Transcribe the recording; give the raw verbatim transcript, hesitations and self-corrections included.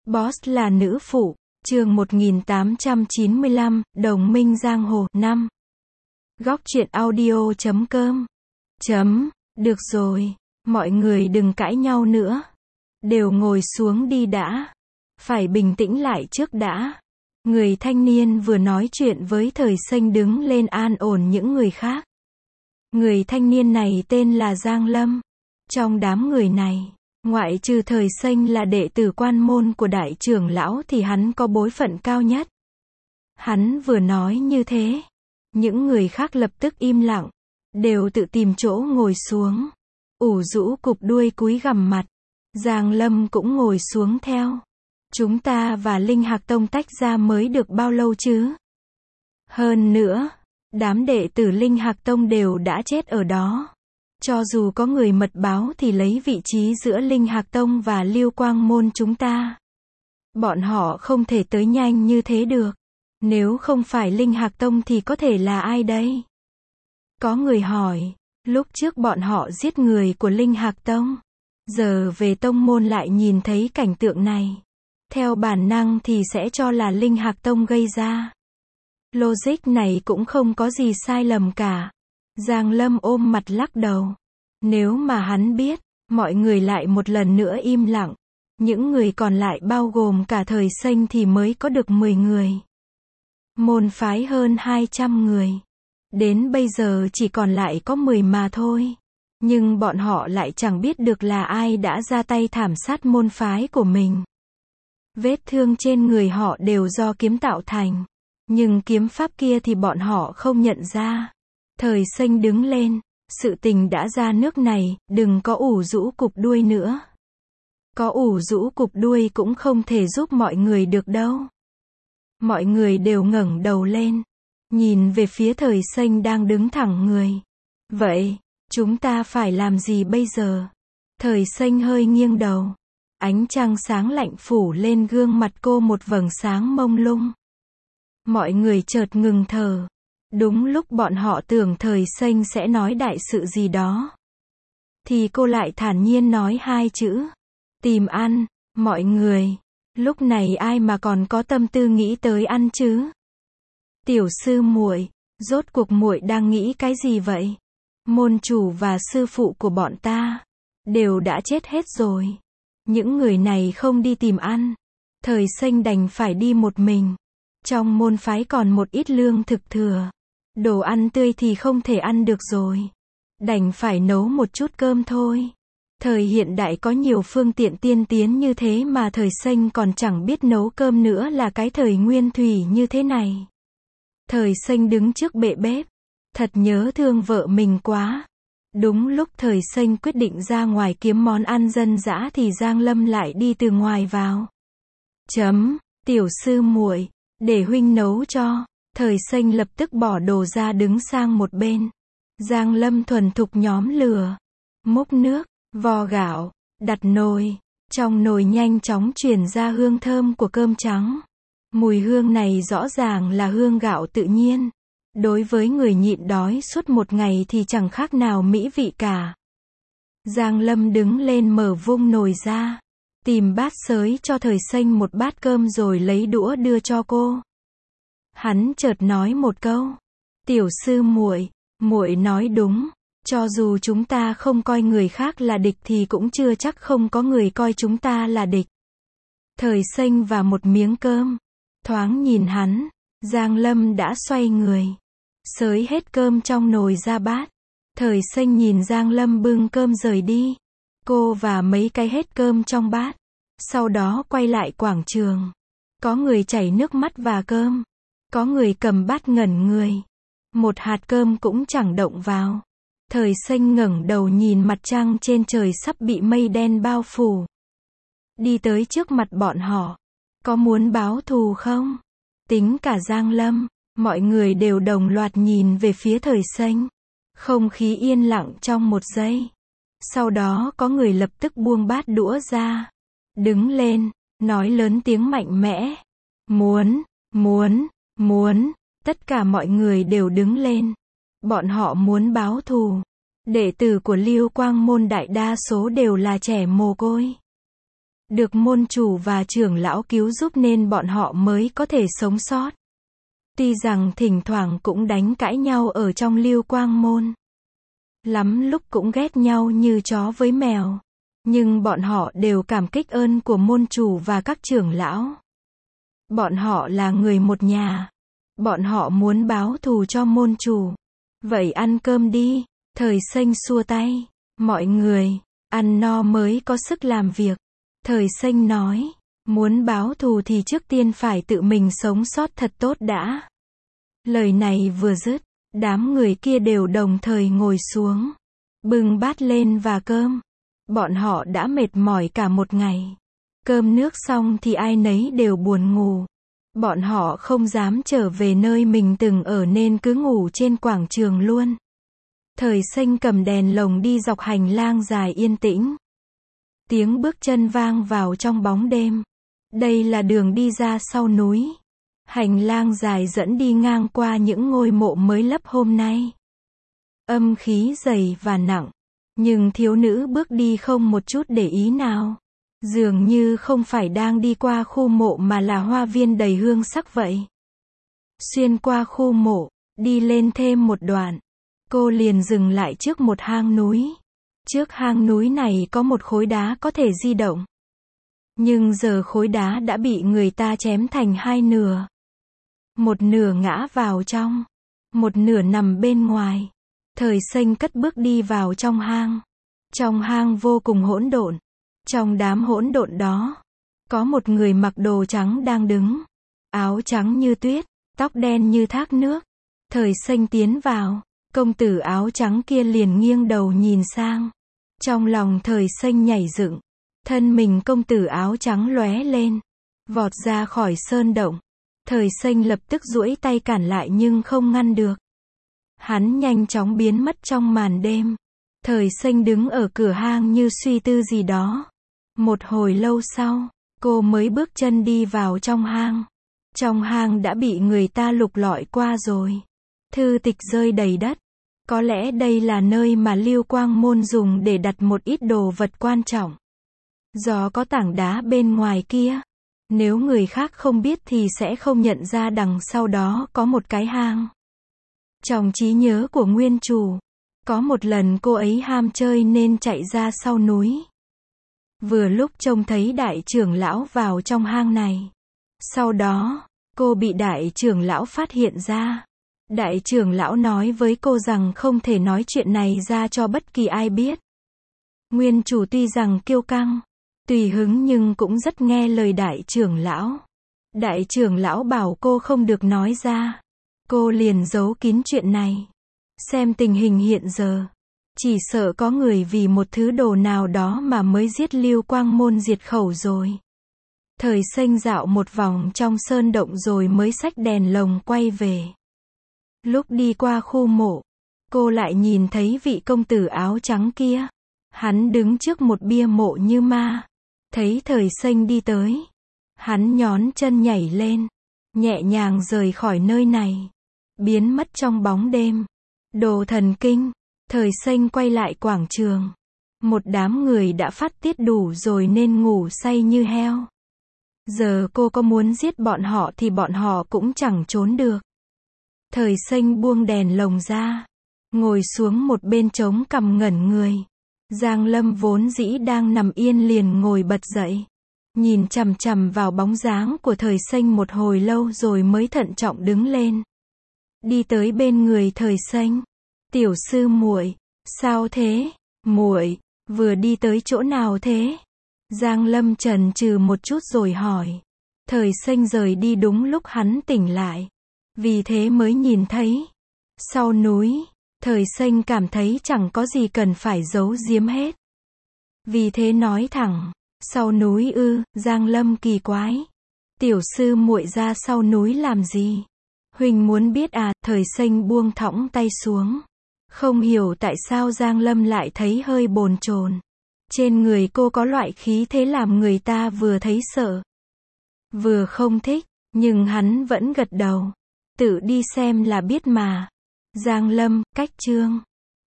Boss là nữ phụ, chương một nghìn tám trăm chín mươi lăm, Đồng minh giang hồ, năm. Góc truyện audio chấm com. Chấm, được rồi, mọi người đừng cãi nhau nữa. Đều ngồi xuống đi đã. Phải bình tĩnh lại trước đã. Người thanh niên vừa nói chuyện với Thời Xanh đứng lên an ổn những người khác. Người thanh niên này tên là Giang Lâm. Trong đám người này, ngoại trừ Thời Xanh là đệ tử quan môn của đại trưởng lão thì hắn có bối phận cao nhất. Hắn vừa nói như thế, những người khác lập tức im lặng, đều tự tìm chỗ ngồi xuống, ủ rũ cụp đuôi cúi gằm mặt. Giang Lâm cũng ngồi xuống theo. Chúng ta và Linh Hạc Tông tách ra mới được bao lâu chứ? Hơn nữa, đám đệ tử Linh Hạc Tông đều đã chết ở đó. Cho dù có người mật báo thì lấy vị trí giữa Linh Hạc Tông và Lưu Quang Môn chúng ta. Bọn họ không thể tới nhanh như thế được. Nếu không phải Linh Hạc Tông thì có thể là ai đây? Có người hỏi, lúc trước bọn họ giết người của Linh Hạc Tông. Giờ về tông môn lại nhìn thấy cảnh tượng này. Theo bản năng thì sẽ cho là Linh Hạc Tông gây ra. Logic này cũng không có gì sai lầm cả. Giang Lâm ôm mặt lắc đầu. Nếu mà hắn biết, mọi người lại một lần nữa im lặng. Những người còn lại bao gồm cả Thời Xanh thì mới có được mười người. Môn phái hơn hai trăm người. Đến bây giờ chỉ còn lại có mười mà thôi. Nhưng bọn họ lại chẳng biết được là ai đã ra tay thảm sát môn phái của mình. Vết thương trên người họ đều do kiếm tạo thành. Nhưng kiếm pháp kia thì bọn họ không nhận ra. Thời Xanh đứng lên. Sự tình đã ra nước này, đừng có ủ rũ cụp đuôi nữa. Có ủ rũ cụp đuôi cũng không thể giúp mọi người được đâu. Mọi người đều ngẩng đầu lên. Nhìn về phía Thời Xanh đang đứng thẳng người. Vậy, chúng ta phải làm gì bây giờ? Thời Xanh hơi nghiêng đầu. Ánh trăng sáng lạnh phủ lên gương mặt cô một vầng sáng mông lung. Mọi người chợt ngừng thở. Đúng lúc bọn họ tưởng Thời Xanh sẽ nói đại sự gì đó. Thì cô lại thản nhiên nói hai chữ. Tìm ăn, mọi người. Lúc này ai mà còn có tâm tư nghĩ tới ăn chứ? Tiểu sư muội, rốt cuộc muội đang nghĩ cái gì vậy? Môn chủ và sư phụ của bọn ta đều đã chết hết rồi. Những người này không đi tìm ăn. Thời Xanh đành phải đi một mình. Trong môn phái còn một ít lương thực thừa. Đồ ăn tươi thì không thể ăn được rồi. Đành phải nấu một chút cơm thôi. Thời hiện đại có nhiều phương tiện tiên tiến như thế mà Thời Xanh còn chẳng biết nấu cơm nữa là cái thời nguyên thủy như thế này. Thời Xanh đứng trước bệ bếp. Thật nhớ thương vợ mình quá. Đúng lúc Thời Xanh quyết định ra ngoài kiếm món ăn dân dã thì Giang Lâm lại đi từ ngoài vào. Chấm, tiểu sư muội, để huynh nấu cho. Thời Xanh lập tức bỏ đồ ra đứng sang một bên. Giang Lâm thuần thục nhóm lửa. Múc nước, vo gạo, đặt nồi. Trong nồi nhanh chóng truyền ra hương thơm của cơm trắng. Mùi hương này rõ ràng là hương gạo tự nhiên. Đối với người nhịn đói suốt một ngày thì chẳng khác nào mỹ vị cả. Giang Lâm đứng lên mở vung nồi ra. Tìm bát xới cho Thời Xanh một bát cơm rồi lấy đũa đưa cho cô. Hắn chợt nói một câu. Tiểu sư muội, muội nói đúng. Cho dù chúng ta không coi người khác là địch thì cũng chưa chắc không có người coi chúng ta là địch. Thời Xanh và một miếng cơm. Thoáng nhìn hắn, Giang Lâm đã xoay người. Xới hết cơm trong nồi ra bát. Thời Xanh nhìn Giang Lâm bưng cơm rời đi. Cô và mấy cái hết cơm trong bát. Sau đó quay lại quảng trường. Có người chảy nước mắt và cơm. Có người cầm bát ngẩn người. Một hạt cơm cũng chẳng động vào. Thời Xanh ngẩng đầu nhìn mặt trăng trên trời sắp bị mây đen bao phủ. Đi tới trước mặt bọn họ. Có muốn báo thù không? Tính cả Giang Lâm, mọi người đều đồng loạt nhìn về phía Thời Xanh. Không khí yên lặng trong một giây. Sau đó có người lập tức buông bát đũa ra. Đứng lên, nói lớn tiếng mạnh mẽ. Muốn, muốn, muốn. Tất cả mọi người đều đứng lên. Bọn họ muốn báo thù. Đệ tử của Lưu Quang Môn đại đa số đều là trẻ mồ côi. Được môn chủ và trưởng lão cứu giúp nên bọn họ mới có thể sống sót. Tuy rằng thỉnh thoảng cũng đánh cãi nhau ở trong Lưu Quang môn. Lắm lúc cũng ghét nhau như chó với mèo. Nhưng bọn họ đều cảm kích ơn của môn chủ và các trưởng lão. Bọn họ là người một nhà. Bọn họ muốn báo thù cho môn chủ. Vậy ăn cơm đi. Thời Xanh xua tay. Mọi người, ăn no mới có sức làm việc. Thời Xanh nói, muốn báo thù thì trước tiên phải tự mình sống sót thật tốt đã. Lời này vừa dứt, đám người kia đều đồng thời ngồi xuống, bưng bát lên và cơm. Bọn họ đã mệt mỏi cả một ngày. Cơm nước xong thì ai nấy đều buồn ngủ. Bọn họ không dám trở về nơi mình từng ở nên cứ ngủ trên quảng trường luôn. Thời Xanh cầm đèn lồng đi dọc hành lang dài yên tĩnh. Tiếng bước chân vang vào trong bóng đêm. Đây là đường đi ra sau núi. Hành lang dài dẫn đi ngang qua những ngôi mộ mới lấp hôm nay. Âm khí dày và nặng. Nhưng thiếu nữ bước đi không một chút để ý nào. Dường như không phải đang đi qua khu mộ mà là hoa viên đầy hương sắc vậy. Xuyên qua khu mộ, đi lên thêm một đoạn. Cô liền dừng lại trước một hang núi. Trước hang núi này có một khối đá có thể di động. Nhưng giờ khối đá đã bị người ta chém thành hai nửa. Một nửa ngã vào trong. Một nửa nằm bên ngoài. Thời Xanh cất bước đi vào trong hang. Trong hang vô cùng hỗn độn. Trong đám hỗn độn đó, có một người mặc đồ trắng đang đứng. Áo trắng như tuyết, tóc đen như thác nước. Thời Xanh tiến vào, công tử áo trắng kia liền nghiêng đầu nhìn sang. Trong lòng Thời Xanh nhảy dựng. Thân mình công tử áo trắng lóe lên, vọt ra khỏi sơn động. Thời Xanh lập tức duỗi tay cản lại nhưng không ngăn được. Hắn nhanh chóng biến mất trong màn đêm. Thời Xanh đứng ở cửa hang như suy tư gì đó. Một hồi lâu sau, cô mới bước chân đi vào trong hang. Trong hang đã bị người ta lục lọi qua rồi. Thư tịch rơi đầy đất. Có lẽ đây là nơi mà Lưu Quang môn dùng để đặt một ít đồ vật quan trọng. Do có tảng đá bên ngoài kia. Nếu người khác không biết thì sẽ không nhận ra đằng sau đó có một cái hang. Trong trí nhớ của nguyên chủ, có một lần cô ấy ham chơi nên chạy ra sau núi. Vừa lúc trông thấy đại trưởng lão vào trong hang này. Sau đó, cô bị đại trưởng lão phát hiện ra. Đại trưởng lão nói với cô rằng không thể nói chuyện này ra cho bất kỳ ai biết. Nguyên chủ tuy rằng kiêu căng, tùy hứng nhưng cũng rất nghe lời đại trưởng lão. Đại trưởng lão bảo cô không được nói ra. Cô liền giấu kín chuyện này. Xem tình hình hiện giờ, chỉ sợ có người vì một thứ đồ nào đó mà mới giết Lưu Quang môn diệt khẩu rồi. Thời Xanh dạo một vòng trong sơn động rồi mới xách đèn lồng quay về. Lúc đi qua khu mộ, cô lại nhìn thấy vị công tử áo trắng kia. Hắn đứng trước một bia mộ như ma. Thấy Thời Xanh đi tới, hắn nhón chân nhảy lên, nhẹ nhàng rời khỏi nơi này, biến mất trong bóng đêm. Đồ thần kinh. Thời Xanh quay lại quảng trường. Một đám người đã phát tiết đủ rồi nên ngủ say như heo. Giờ cô có muốn giết bọn họ thì bọn họ cũng chẳng trốn được. Thời Xanh buông đèn lồng ra, ngồi xuống một bên trống cằm ngẩn người. Giang Lâm vốn dĩ đang nằm yên liền ngồi bật dậy. Nhìn chằm chằm vào bóng dáng của Thời Xanh một hồi lâu rồi mới thận trọng đứng lên. Đi tới bên người Thời Xanh. Tiểu sư muội, sao thế? Muội, vừa đi tới chỗ nào thế? Giang Lâm chần chừ một chút rồi hỏi. Thời Xanh rời đi đúng lúc hắn tỉnh lại. Vì thế mới nhìn thấy. Sau núi, Thời Xanh cảm thấy chẳng có gì cần phải giấu giếm hết. Vì thế nói thẳng. Sau núi ư? Giang Lâm kỳ quái. Tiểu sư muội ra sau núi làm gì? Huỳnh muốn biết à? Thời Xanh buông thõng tay xuống. Không hiểu tại sao Giang Lâm lại thấy hơi bồn chồn. Trên người cô có loại khí thế làm người ta vừa thấy sợ, vừa không thích, nhưng hắn vẫn gật đầu. Tự đi xem là biết mà. Giang Lâm, cách chương